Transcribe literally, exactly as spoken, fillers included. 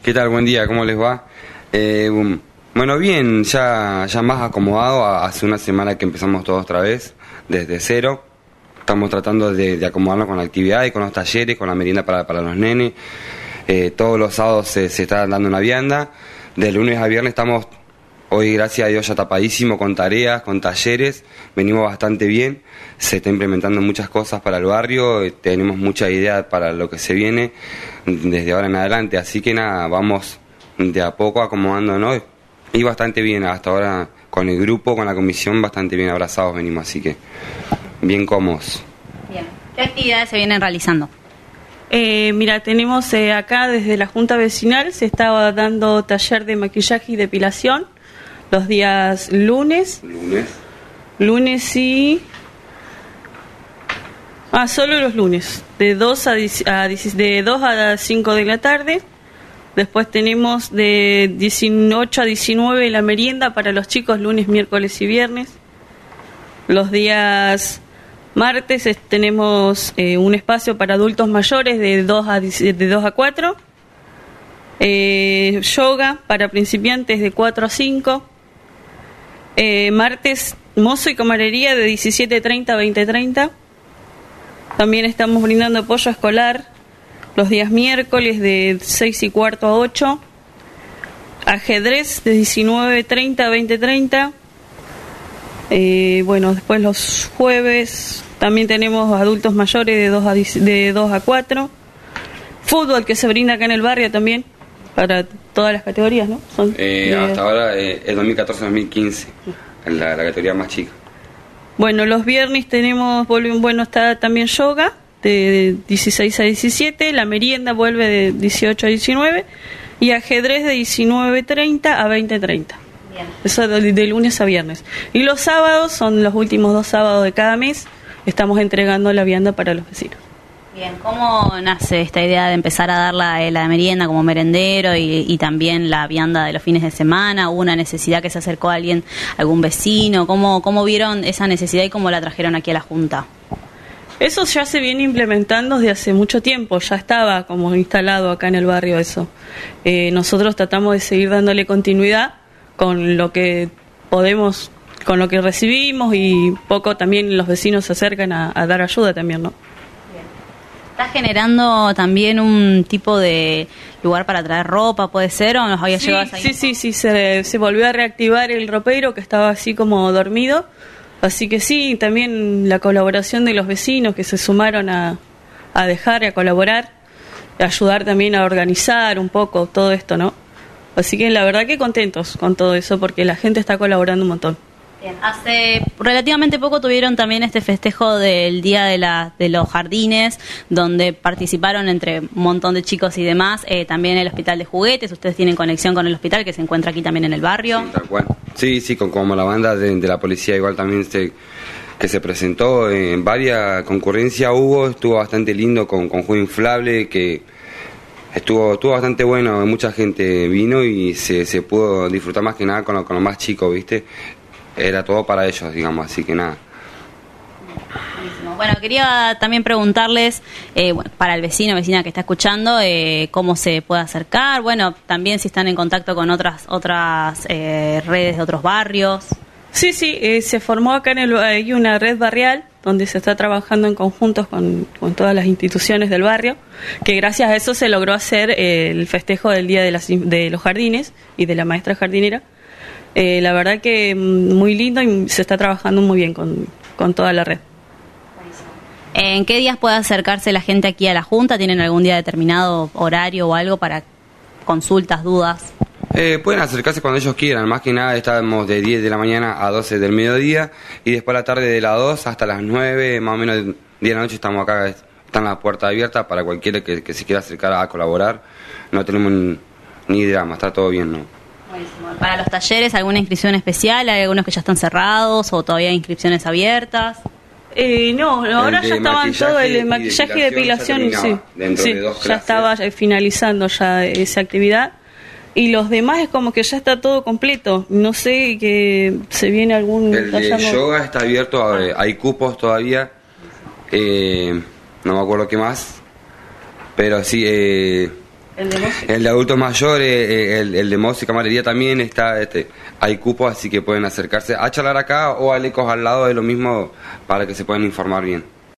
¿Qué tal? Buen día, ¿cómo les va? Eh, bueno, bien, ya, ya más acomodado. Hace una semana que empezamos todos otra vez, desde cero. Estamos tratando de, de acomodarnos con la actividad y con los talleres, con la merienda para, para los nenes. Eh, todos los sábados se, se está dando una vianda. De lunes a viernes estamos, hoy gracias a Dios ya tapadísimo, con tareas, con talleres. Venimos bastante bien. Se está implementando muchas cosas para el barrio. Tenemos mucha idea para lo que se viene desde ahora en adelante. Así que nada, vamos de a poco acomodándonos. Y bastante bien hasta ahora con el grupo, con la comisión, bastante bien abrazados venimos. Así que bien cómodos. Bien. ¿Qué actividades se vienen realizando? Eh, mira, tenemos eh, acá desde la Junta Vecinal se estaba dando taller de maquillaje y depilación los días lunes. Lunes. Lunes y... Ah, solo los lunes, de dos a, a, de dos a cinco de la tarde. Después tenemos de dieciocho a diecinueve la merienda para los chicos, lunes, miércoles y viernes. Los días martes es, tenemos eh, un espacio para adultos mayores de dos a cuatro. Eh, yoga para principiantes de cuatro a cinco. Eh, martes, mozo y camarería de diecisiete treinta a veinte treinta. También estamos brindando apoyo escolar los días miércoles de seis y cuarto a ocho. Ajedrez de diecinueve treinta a veinte treinta. Eh, bueno, después los jueves también tenemos adultos mayores de dos a, de dos a cuatro. Fútbol que se brinda acá en el barrio también, para todas las categorías, ¿no? Son, eh, eh, hasta ahora eh, es dos mil catorce dos mil quince, en la, la categoría más chica. Bueno, los viernes tenemos, bueno, está también yoga de dieciséis a diecisiete, la merienda vuelve de dieciocho a diecinueve y ajedrez de diecinueve treinta a veinte treinta. Bien. Eso de, de lunes a viernes. Y los sábados son los últimos dos sábados de cada mes, estamos entregando la vianda para los vecinos. Bien, ¿cómo nace esta idea de empezar a dar la, la merienda como merendero y, y también la vianda de los fines de semana? ¿Hubo una necesidad que se acercó a alguien, algún vecino? ¿Cómo, cómo vieron esa necesidad y cómo la trajeron aquí a la Junta? Eso ya se viene implementando desde hace mucho tiempo, ya estaba como instalado acá en el barrio eso. Eh, nosotros tratamos de seguir dándole continuidad con lo que podemos, con lo que recibimos y poco también los vecinos se acercan a, a dar ayuda también, ¿no? ¿Está generando también un tipo de lugar para traer ropa, puede ser, o nos había sí, llegado a Sí, sí, sí, se, se volvió a reactivar el ropero que estaba así como dormido, así que sí, también la colaboración de los vecinos que se sumaron a, a dejar y a colaborar, a ayudar también a organizar un poco todo esto, ¿no? Así que la verdad que contentos con todo eso porque la gente está colaborando un montón. Bien. Hace relativamente poco tuvieron también este festejo del Día de, la, de los Jardines, donde participaron entre un montón de chicos y demás, eh, también el Hospital de Juguetes. Ustedes tienen conexión con el hospital que se encuentra aquí también en el barrio. Sí, tal cual. Sí, sí, con, como la banda de, de la policía igual también se, que se presentó en varias concurrencias hubo, estuvo bastante lindo con, con juego inflable que... Estuvo estuvo bastante bueno, mucha gente vino y se, se pudo disfrutar más que nada con los con lo más chicos, ¿viste? Era todo para ellos, digamos, así que nada. Bueno, quería también preguntarles, eh, bueno, para el vecino, vecina que está escuchando, eh, cómo se puede acercar, bueno, también si están en contacto con otras otras eh, redes de otros barrios. Sí, sí, eh, se formó acá en el hay una red barrial donde se está trabajando en conjuntos con, con todas las instituciones del barrio, que gracias a eso se logró hacer eh, el festejo del Día de, las, de los Jardines y de la maestra jardinera. Eh, la verdad que muy lindo y se está trabajando muy bien con, con toda la red. ¿En qué días puede acercarse la gente aquí a la Junta? ¿Tienen algún día determinado, horario o algo para consultas, dudas? Eh, pueden acercarse cuando ellos quieran, más que nada estamos de diez de la mañana a doce del mediodía y después a la tarde de las dos hasta las nueve, más o menos diez de la noche estamos acá, están las puertas abiertas para cualquiera que, que se quiera acercar a colaborar, no tenemos ni, ni drama, está todo bien, ¿no? Buenísimo. Para los talleres, ¿alguna inscripción especial? ¿Hay algunos que ya están cerrados o todavía hay inscripciones abiertas? Eh, no, ahora ya estaban todos, el maquillaje y depilación, sí, sí de ya estaba finalizando ya esa actividad. Y los demás es como que ya está todo completo. No sé que se viene algún... El de yoga está abierto, ah. hay cupos todavía. Eh, no me acuerdo qué más. Pero sí, eh, El de música. El de adultos mayores, eh, el, el de música, camaradería también está, este, hay cupos, así que pueden acercarse a charlar acá o a Lecos al lado, de lo mismo, para que se puedan informar bien.